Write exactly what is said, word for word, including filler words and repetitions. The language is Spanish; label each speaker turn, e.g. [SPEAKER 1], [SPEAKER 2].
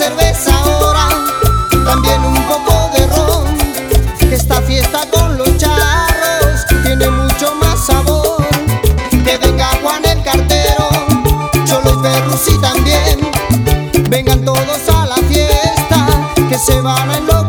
[SPEAKER 1] cerveza ahora, también un poco de ron, que esta fiesta con los charros tiene mucho más sabor. Que venga Juan el cartero, Cholo y Ferrusi también, vengan todos a la fiesta, que se van a enloquecer.